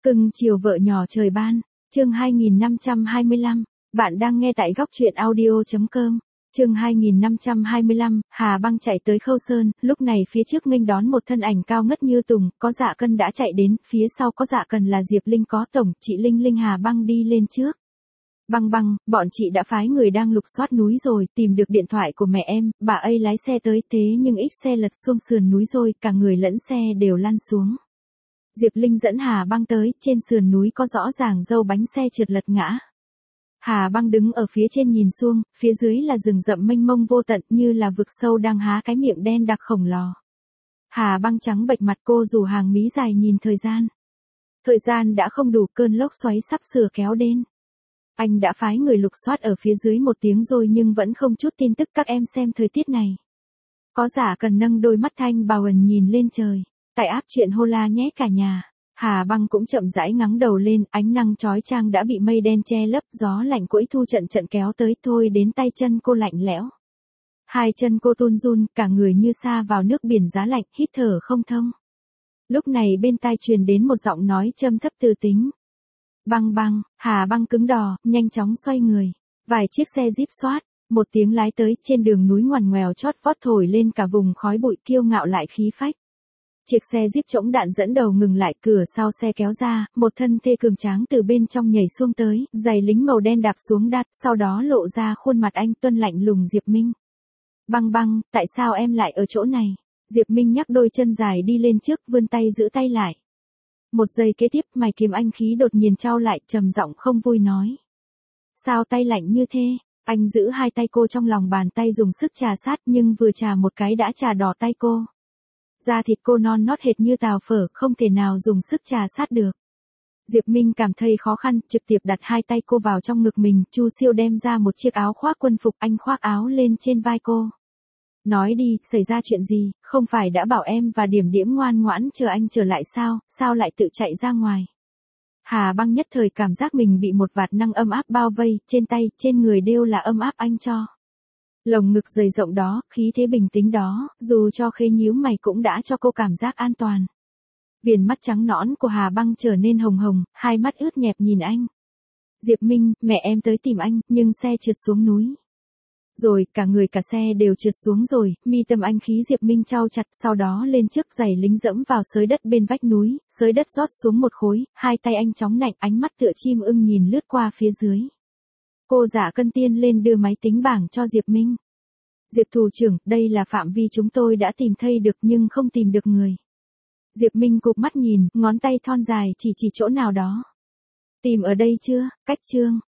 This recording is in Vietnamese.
Cưng chiều vợ nhỏ trời ban, chương 2525, bạn đang nghe tại góc truyện audio.com. Chương 2525, Hà Băng chạy tới Khâu Sơn, lúc này phía trước nghênh đón một thân ảnh cao ngất như tùng, có Dạ Cân đã chạy đến, phía sau có Dạ Cần là Diệp Linh có tổng, chị Linh Hà Băng đi lên trước. Băng băng, bọn chị đã phái người đang lục soát núi rồi, tìm được điện thoại của mẹ em, bà ấy lái xe tới thế nhưng ít xe lật xuống sườn núi rồi, cả người lẫn xe đều lăn xuống. Diệp Linh dẫn Hà Băng tới, trên sườn núi có rõ ràng dâu bánh xe trượt lật ngã. Hà Băng đứng ở phía trên nhìn xuống, phía dưới là rừng rậm mênh mông vô tận như là vực sâu đang há cái miệng đen đặc khổng lồ. Hà Băng trắng bệch mặt cô rủ hàng mí dài nhìn thời gian. Thời gian đã không đủ, cơn lốc xoáy sắp sửa kéo đến. Anh đã phái người lục soát ở phía dưới 1 tiếng rồi nhưng vẫn không chút tin tức, các em xem thời tiết này. Có Dạ Cần nâng đôi mắt thanh bào ẩn nhìn lên trời. Tại áp chuyện hô la nhé cả nhà. Hà Băng cũng chậm rãi ngẩng đầu lên, ánh nắng chói chang đã bị mây đen che lấp, gió lạnh cuối thu trận kéo tới thôi đến tay chân cô lạnh lẽo. Hai chân cô run run, cả người như sa vào nước biển giá lạnh, hít thở không thông. Lúc này bên tai truyền đến một giọng nói trầm thấp từ tính. Băng băng, Hà Băng cứng đò, nhanh chóng xoay người. Vài chiếc xe jeep xoát, 1 tiếng lái tới, trên đường núi ngoằn ngoèo chót vót thổi lên cả vùng khói bụi kiêu ngạo lại khí phách. Chiếc xe jeep trỗng đạn dẫn đầu ngừng lại, cửa sau xe kéo ra, một thân thê cường tráng từ bên trong nhảy xuống tới, giày lính màu đen đạp xuống đát, sau đó lộ ra khuôn mặt anh tuân lạnh lùng Diệp Minh. Băng băng, tại sao em lại ở chỗ này? Diệp Minh nhắc đôi chân dài đi lên trước, vươn tay giữ tay lại. Một giây kế tiếp, mày kiếm anh khí đột nhiên trao lại, trầm giọng không vui nói. Sao tay lạnh như thế? Anh giữ hai tay cô trong lòng bàn tay dùng sức trà sát nhưng vừa trà một cái đã trà đỏ tay cô. Da thịt cô non nót hệt như tàu phở, không thể nào dùng sức trà sát được. Diệp Minh cảm thấy khó khăn, trực tiếp đặt hai tay cô vào trong ngực mình, Chu Siêu đem ra một chiếc áo khoác quân phục, anh khoác áo lên trên vai cô. Nói đi, xảy ra chuyện gì, không phải đã bảo em và Điểm Điểm ngoan ngoãn chờ anh trở lại sao lại tự chạy ra ngoài. Hà Băng nhất thời cảm giác mình bị một vạt năng ấm áp bao vây, trên tay, trên người đều là ấm áp anh cho. Lồng ngực dày rộng đó, khí thế bình tĩnh đó, dù cho khê nhíu mày cũng đã cho cô cảm giác an toàn. Viền mắt trắng nõn của Hà Băng trở nên hồng hồng, hai mắt ướt nhẹp nhìn anh. Diệp Minh, mẹ em tới tìm anh, nhưng xe trượt xuống núi. Rồi, cả người cả xe đều trượt xuống rồi, mi tâm anh khí Diệp Minh trao chặt, sau đó lên trước giày lính dẫm vào xới đất bên vách núi, xới đất rót xuống một khối, hai tay anh chóng nạnh, ánh mắt tựa chim ưng nhìn lướt qua phía dưới. Cô Dạ Cân tiên lên đưa máy tính bảng cho Diệp Minh. Diệp thủ trưởng, đây là phạm vi chúng tôi đã tìm thấy được nhưng không tìm được người. Diệp Minh cụp mắt nhìn, ngón tay thon dài chỉ chỗ nào đó. Tìm ở đây chưa, cách chương.